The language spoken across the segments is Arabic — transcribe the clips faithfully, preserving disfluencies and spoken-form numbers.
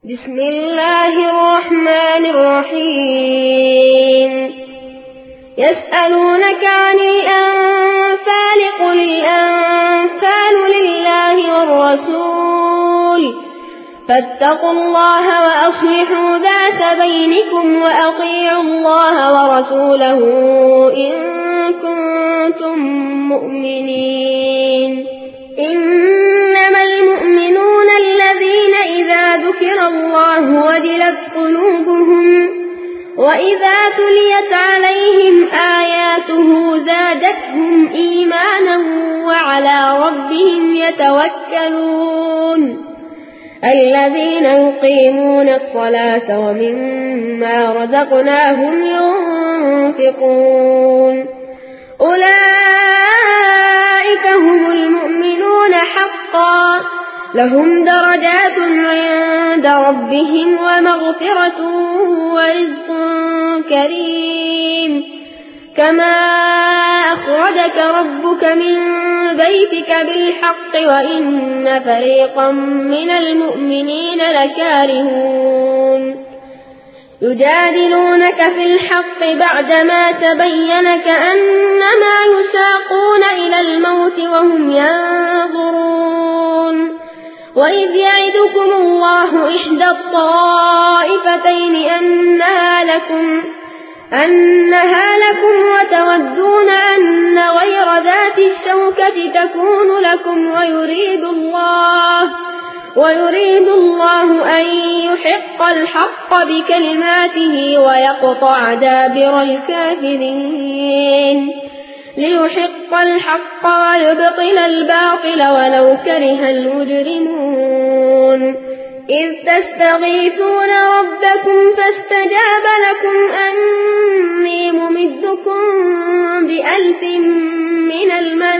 بسم الله الرحمن الرحيم يسألونك عن الأنفال قل الأنفال لله والرسول فاتقوا الله وأصلحوا ذات بينكم وأطيعوا الله ورسوله إن كنتم مؤمنين إنما المؤمنون الذين إذا ذكر الله وجلت قلوبهم وإذا تليت عليهم آياته زادتهم إيمانا وعلى ربهم يتوكلون الذين يقيمون الصلاة ومما رزقناهم ينفقون أولئك هم المؤمنون حقا لهم درجات عند ربهم ومغفرة ورزق كريم كما أخرجك ربك من بيتك بالحق وإن فريقا من المؤمنين لكارهون يجادلونك في الحق بعدما تبين كأنما يساقون إلى الموت وهم ينظرون وإذ يعدكم الله إحدى الطائفتين أنها لكم أنها لكم وتودون أن غير ذات الشوكة تكون لكم ويريد الله ويريد الله أن يحق الحق بكلماته ويقطع دابر الكافرين ليحق الحق ويبطل الباطل ولو كره المجرمون إذ تستغيثون ربكم فاستجاب لكم أني ممدكم بألف من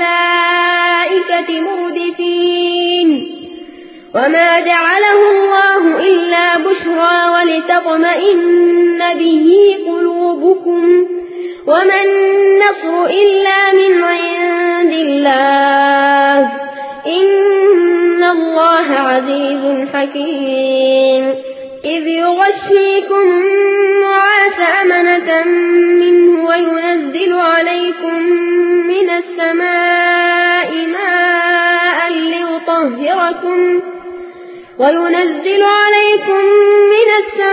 الملائكة مردفين وما جعله الله إلا بشرى ولتطمئن به قلوبكم وما النصر إلا من عند الله إن الله عزيز حكيم إذ يغشيكم النعاس أمنة منه وينزل عليكم من السماء ماء ليطهركم وينزل عليكم من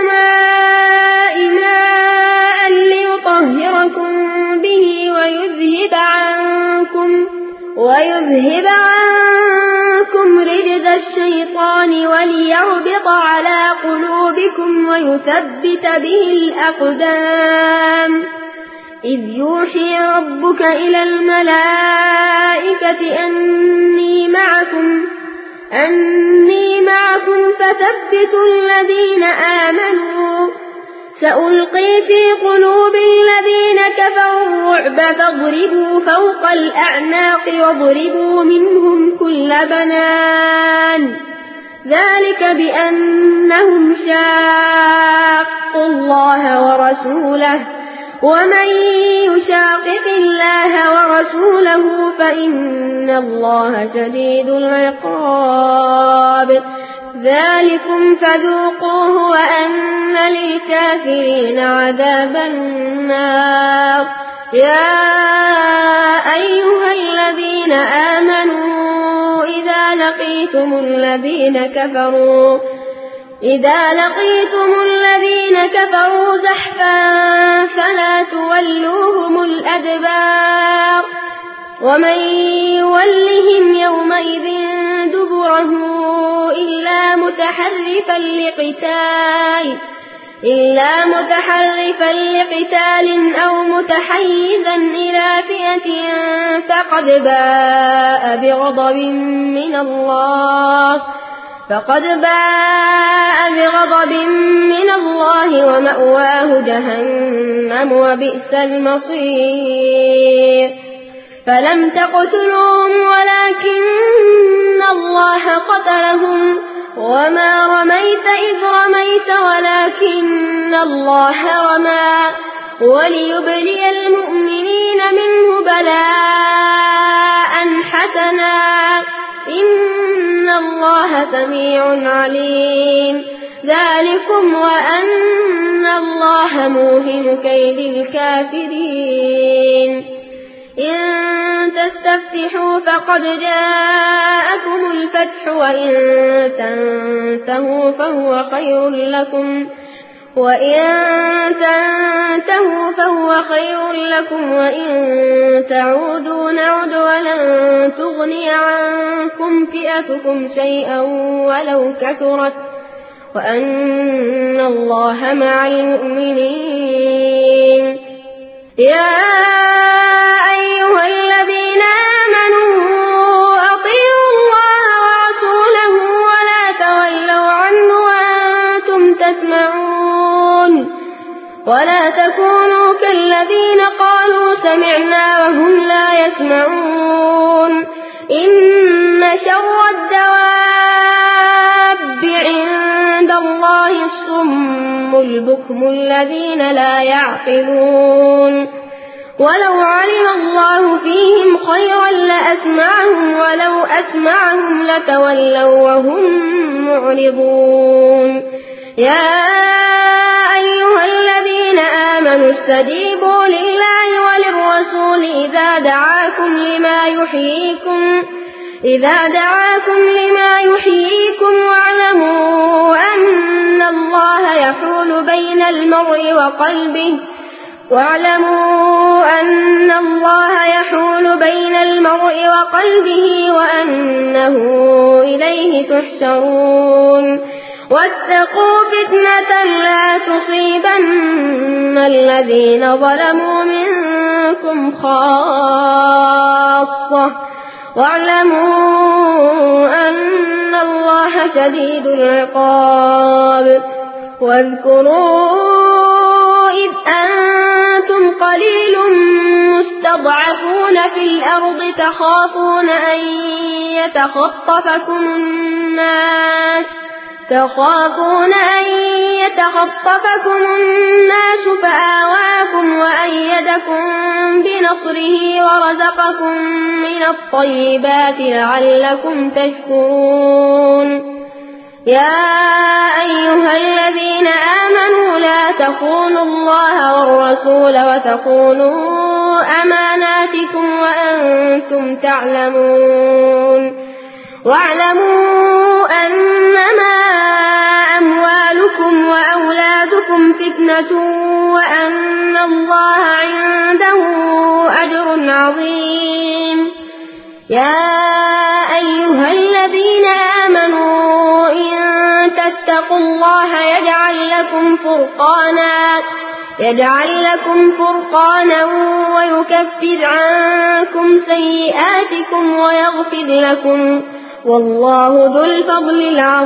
السماء ماء ليطهركم به ويذهب عنكم ويذهب عنكم رجز الشيطان وليربط على قلوبكم ويثبت به الأقدام إذ يوحي ربك إلى الملائكة أني معكم أني معكم فثبتوا الذين آمنوا سألقي في قلوب الذين كفروا الرعب فاضربوا فوق الأعناق واضربوا منهم كل بنان ذلك بأنهم شاقوا الله ورسوله ومن يشاقق الله ورسوله فإن الله شديد العقاب ذلكم فذوقوه وأن للكافرين عذاب النار يا أيها الذين آمنوا إذا لقيتم الذين كفروا إذا لقيتم الذين كفروا زحفا فلا تولوهم الأدبار ومن يولهم يومئذ دبره إلا متحرفا لقتال إلا متحرفا لقتال أو متحيزا إلى فئة فقد باء بغضب من الله فقد باء بغضب من الله ومأواه جهنم وبئس المصير فلم تقتلوهم ولكن الله قتلهم وما رميت إذ رميت ولكن الله رمى وليبلي المؤمنين منه بلاء حسنا إن الله سميع عليم ذلكم وأن الله موهن كيد الكافرين إن تستفتحوا فقد جاءكم الفتح وإن تنتهوا فهو خير لكم وإن تنتهوا فهو خير لكم وإن تعودوا نعد ولن تغني عنكم فئتكم شيئا ولو كثرت وأن الله مع المؤمنين يا أيها الذين آمنوا أطيعوا الله ورسوله ولا تولوا عنه وأنتم تسمعون ولا تكونوا كالذين قالوا سمعنا وهم لا يسمعون إن شر الدواب عند الله الصم البكم الذين لا يعقلون ولو علم الله فيهم خيرا لأسمعهم ولو أسمعهم لتولوا وهم معرضون يا أيها الذين آمنوا استجيبوا لله وللرسول إذا دعاكم لما يحييكم إذا دعاكم لما يحييكم واعلموا أن الله يحول بين المرء وقلبه واعلموا أن الله يحول بين المرء وقلبه وأنه إليه تحشرون واتقوا فتنة لا تصيبن الذين ظلموا منكم خاصة واعلموا أن الله شديد العقاب واذكروا إذ أنتم قليل مستضعفون في الأرض تخافون أن يتخطفكم الناس تخافون أن يتخطفكم الناس فآواكم وأيدكم بنصره ورزقكم من الطيبات لعلكم تشكرون يا أيها الذين آمنوا لا تخونوا الله والرسول وتخونوا أماناتكم وأنتم تعلمون واعلموا أنما أموالكم وأولادكم فتنة وأن الله عنده أجر عظيم يا أيها الذين آمنوا إن تتقوا الله يجعل لكم فرقانا يجعل لكم فرقانا ويكفر عنكم سيئاتكم ويغفر لكم والله ذو الفضل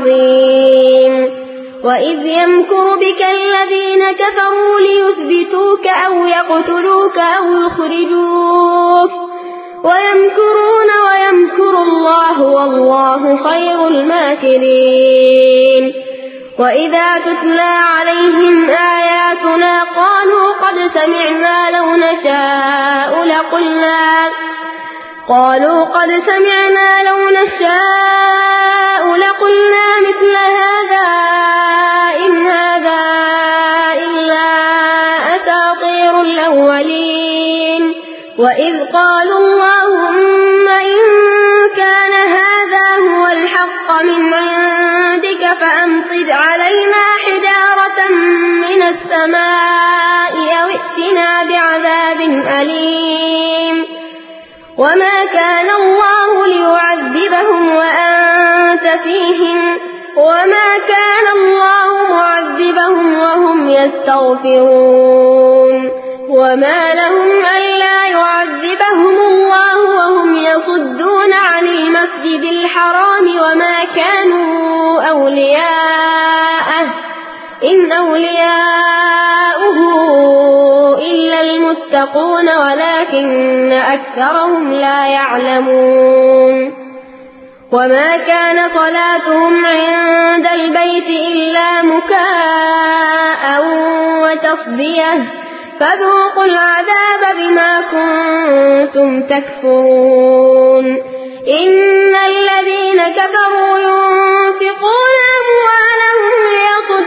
العظيم وإذ يمكر بك الذين كفروا ليثبتوك أو يقتلوك أو يخرجوك ويمكرون ويمكر الله والله خير الماكرين وإذا تتلى عليهم آياتنا قالوا قد سمعنا لو نشاء لقلنا قالوا قد سمعنا لو نشاء لقلنا مثل هذا إن هذا إلا أساطير الأولين وإذ قالوا اللهم إن كان هذا هو الحق من عندك فأمطر علينا حجارة من السماء أو ائتنا بعذاب أليم وما كان الله ليعذبهم وأنت فيهم وما كان الله معذبهم وهم يستغفرون وما لهم ألا يعذبهم الله وهم يصدون عن المسجد الحرام وما كانوا أولياءه إن أولياؤه إلا المتقون ولكن أكثرهم لا يعلمون وما كان صلاتهم عند البيت إلا مكاء وتصديه فذوقوا العذاب بما كنتم تكفرون إن الذين كفروا ينفقون أموالهم ليصدوا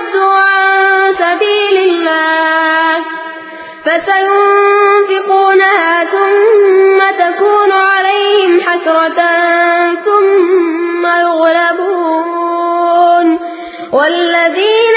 فسينفقونها ثم تكون عليهم حسرة ثم يغلبون والذين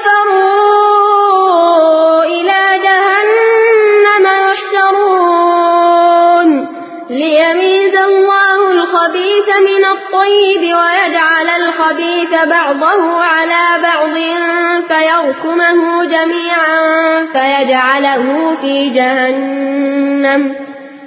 كفروا إلى جهنم يحشرون ليميز الله الخبيث من الطيب ويجعل الخبيث بعضه على بعض فيركمه جميعا فيجعله في جهنم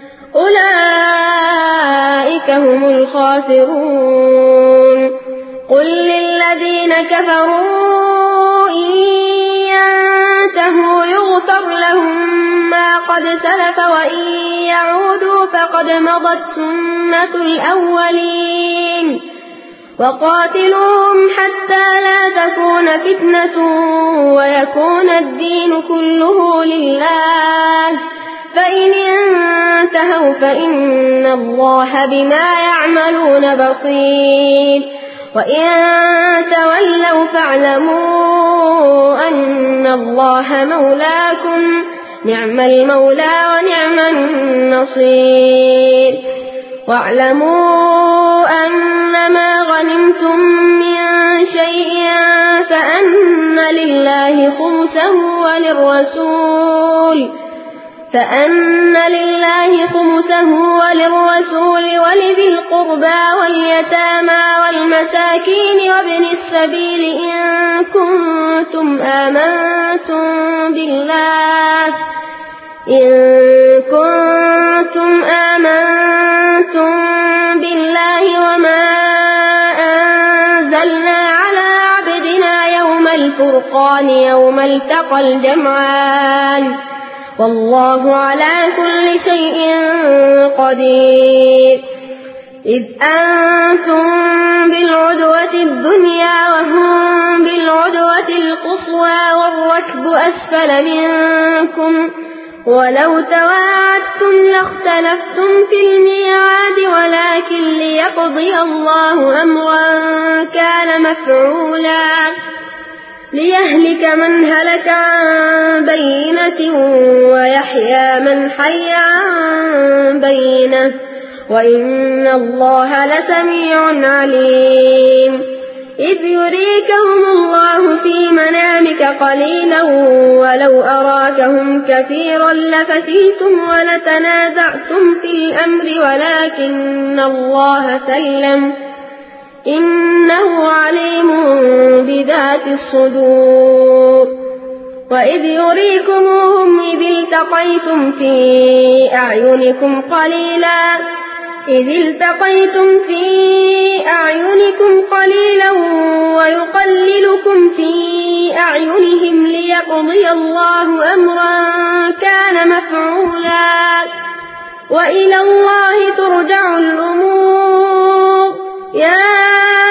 أولئك هم الخاسرون قل للذين كفروا إن ينتهوا يغفر لهم ما قد سلف وإن يعودوا فقد مضت سنة الأولين وقاتلوهم حتى لا تكون فتنة ويكون الدين كله لله فإن انتهوا فإن الله بما يعملون بصير وإن تولوا فاعلموا أن الله مولاكم نعم المولى ونعم النصير واعلموا أنما غنمتم من شيء فأن لله خمسه وللرسول فأن لله خمسه وللرسول ولذي القربى واليتامى والمساكين وابن السبيل إن كنتم آمنتم بالله إن كنتم آمنتم بالله وما أنزلنا على عبدنا يوم الفرقان يوم التقى الجمعان والله على كل شيء قدير إذ أنتم بالعدوة الدنيا وهم بالعدوة القصوى والركب أسفل منكم ولو تواعدتم لاختلفتم في الميعاد ولكن ليقضي الله أمرا كان مفعولا ليهلك من هلك عن بينة ويحيى من حي عن بينة وإن الله لسميع عليم إذ يريكهم الله في منامك قليلا ولو أراكهم كثيرا لفشلتم ولتنازعتم في الأمر ولكن الله سلم إنه عليم بذات الصدور وإذ يريكمهم إذ التقيتم في أعينكم قليلا إذ التقيتم في أعينكم قليلا ويقللكم في أعينهم ليقضي الله أمرا كان مفعولا وإلى الله ترجع الأمور يا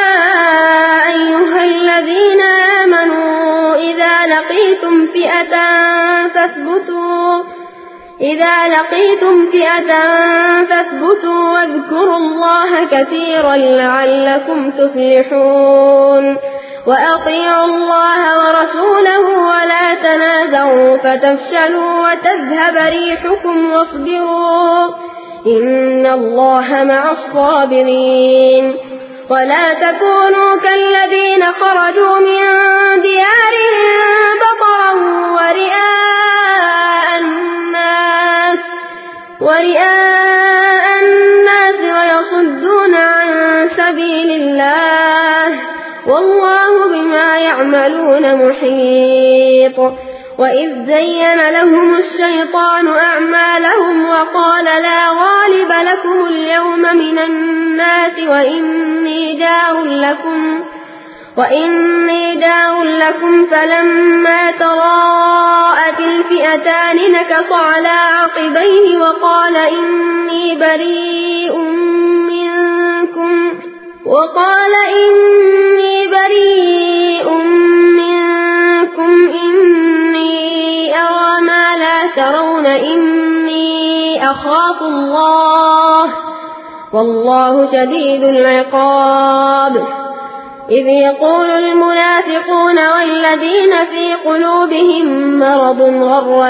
أيها الذين آمنوا إذا لقيتم فئة فاثبتوا إذا لقيتم فئة فاثبتوا واذكروا الله كثيرا لعلكم تفلحون وأطيعوا الله ورسوله ولا تنازعوا فتفشلوا وتذهب ريحكم واصبروا إن الله مع الصابرين ولا تكونوا كالذين خرجوا من ديارهم بطرا ورئاء الناس ورئاء الناس ويصدون عن سبيل الله والله بما يعملون محيط وإذ زين لهم الشيطان أعمالهم وقال لا غالب لكم اليوم من الناس وإني جار لكم وإني جار لكم فلما تراءت الفئتان نكص على عقبيه وقال إني بريء منكم وقال إني بريء منكم إني أرى ما لا ترون إني أخاف الله والله شديد العقاب إذ يقول المنافقون والذين في قلوبهم مرض غر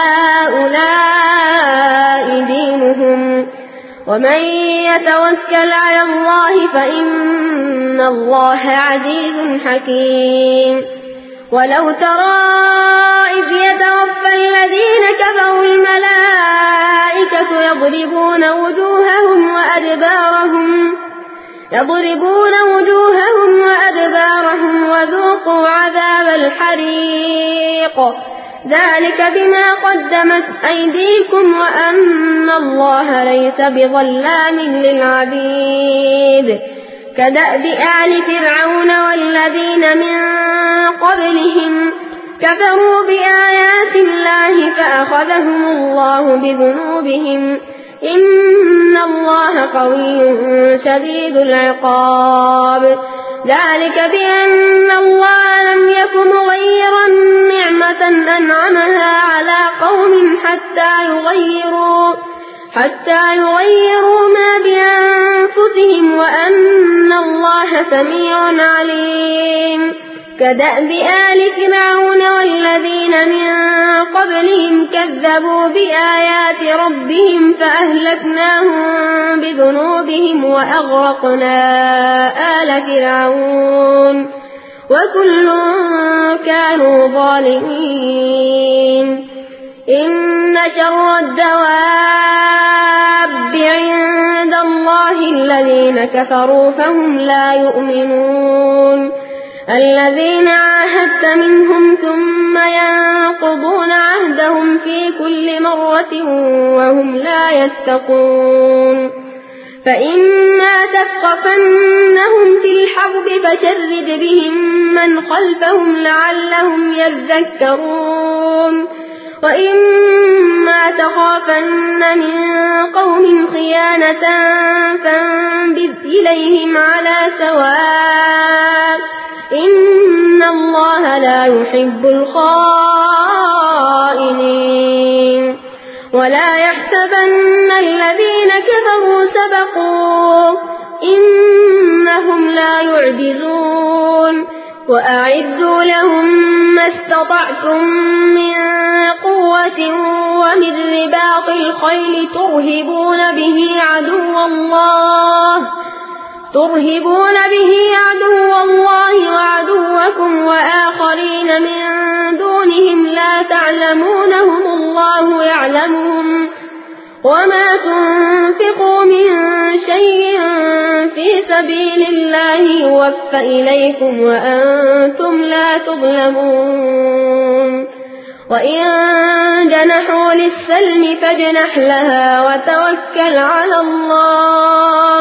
هؤلاء دينهم ومن يتوكل على الله فإن الله عزيز حكيم. ولو ترى إذ يتوفى الذين كفروا الملائكة يضربون وجوههم وأدبارهم يضربون وجوههم وأدبارهم وذوقوا عذاب الحريق ذلك بما قدمت أيديكم وأن الله ليس بظلام للعبيد. كدأب آل فرعون والذين من قبلهم كفروا بآيات الله فأخذهم الله بذنوبهم إن الله قوي شديد العقاب. ذلك بأن الله لم يك مغيرا نعمة أنعمها على قوم حتى يغيروا حتى يغيروا ما بأنفسهم وأن الله سميع عليم. كدأب آل فرعون والذين من قبلهم كذبوا بآيات ربهم فأهلكناهم بذنوبهم وأغرقنا آل فرعون وكل كانوا ظالمين. إن شر الدواب عند الله الذين كفروا فهم لا يؤمنون. الذين عاهدت منهم ثم ينقضون عهدهم في كل مرة وهم لا يتقون. فإما تثقفنهم في الحرب فشرد بهم من خلفهم لعلهم يذكرون. وإما تخافن من قوم خيانة فانبذ إليهم على سواء إن الله لا يحب الخائنين. ولا يحسبن الذين كفروا سبقوا إنهم لا يعجزون. وأعدوا لهم ما استطعتم من قوة ومن رباط الخيل ترهبون به عدو الله ترهبون به عدو الله وعدوكم وآخرين من دونهم لا تعلمونهم الله يعلمهم وما تنفقوا من شيء في سبيل الله يوفى إليكم وأنتم لا تظلمون. وإن جنحوا للسلم فاجنح لها وتوكل على الله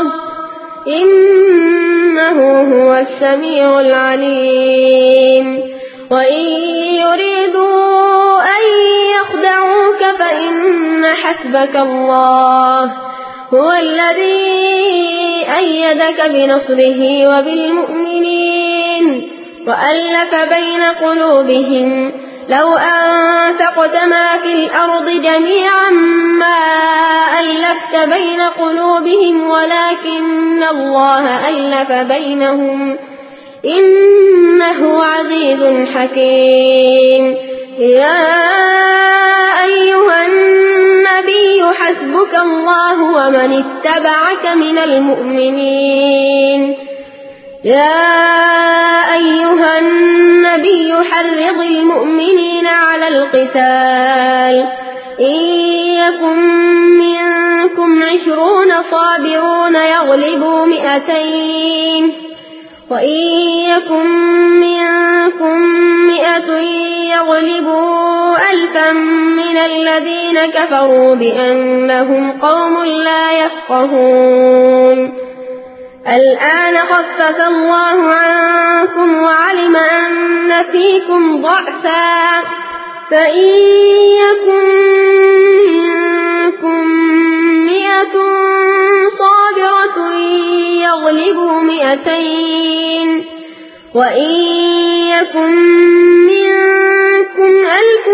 إنه هو السميع العليم. وإن يريدوا أن يخدعوك فإن حسبك الله هو الذي أيدك بنصره وبالمؤمنين وألف بين قلوبهم لو أنفقت ما في الأرض جميعا ما ألفت بين قلوبهم ولكن الله ألف بينهم إنه عزيز حكيم. يا أيها النبي حسبك الله ومن اتبعك من المؤمنين. يا أيها النبي حرض المؤمنين على القتال إن يكن منكم عشرون صابرون يغلبوا مئتين وإن يكن منكم مئة يغلبوا ألفا من الذين كفروا بأنهم قوم لا يفقهون. الآن خفف الله عنكم وعلم أن فيكم ضعفا فإن يكن منكم مئة صابرة يغلبوا مئتين وإن يكن منكم ألف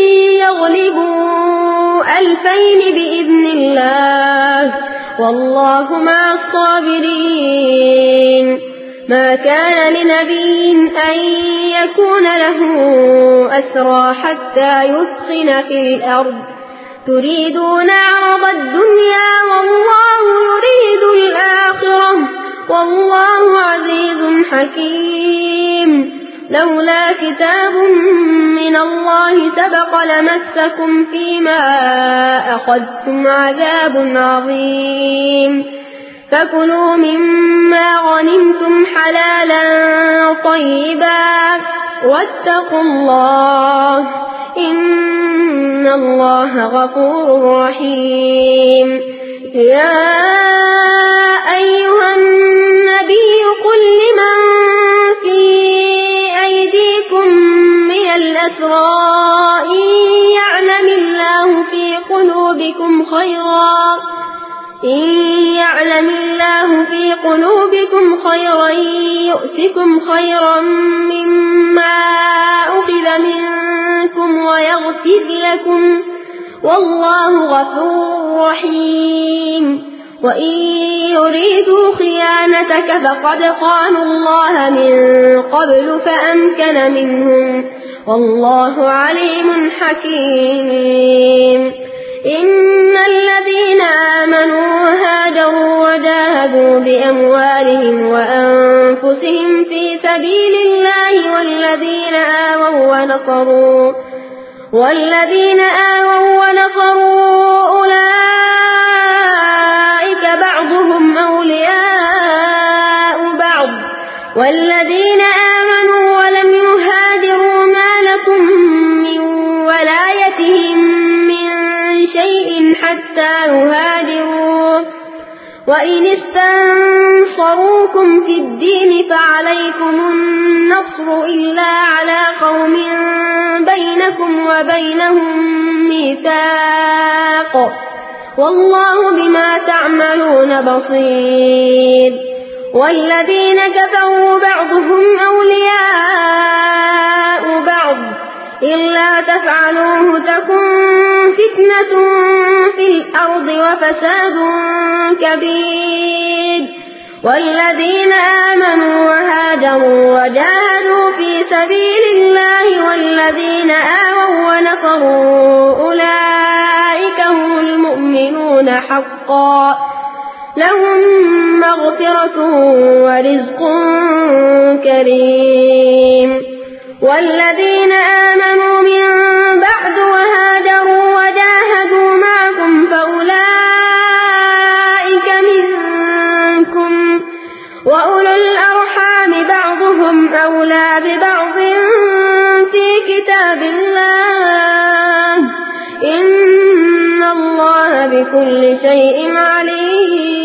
يغلبوا ألفين بإذن الله والله مع الصابرين. ما كان لنبي أن يكون له أسرى حتى يثخن في الأرض تريدون عرض الدنيا والله يريد الآخرة والله عزيز حكيم لولا كتاب من الله سبق لمسكم فيما أخذتم عذاب عظيم فكلوا مما غنمتم حلالا طيبا واتقوا الله إن الله غفور رحيم يا أيها النبي قل لمن في أيديكم من الأسرى إن يعلم الله في قلوبكم خيرا إن يعلم الله في قلوبكم خيرا يؤتكم خيرا مما أخذ منكم ويغفر لكم والله غفور رحيم وإن يريدوا خيانتك فقد خانوا الله من قبل فأمكن منهم والله عليم حكيم إن الذين آمنوا وهاجروا وجاهدوا بأموالهم وأنفسهم في سبيل الله والذين آووا ونصروا والذين آووا ونصروا أولئك بعضهم أولياء بعض والذين آمنوا ولم يهاجروا ما لكم من ولايتهم من شيء حتى يهاجروا وإن استنصروكم في الدين فعليكم النصر إلا على قوم بينكم وبينهم ميثاق والله بما تعملون بصير والذين كفروا بعضهم أولياء بعض إلا تفعلوه تكن فتنة في الأرض وفساد كبير والذين آمنوا وهاجروا وجاهدوا في سبيل الله والذين آووا ونصروا أولئك هم المؤمنون حقا لهم مغفرة ورزق كريم والذين آمنوا من بعد وهاجروا وجاهدوا معكم فأولئك منكم وأولو الأرحام بعضهم أولى ببعض في كتاب الله إن الله بكل شيء عليم.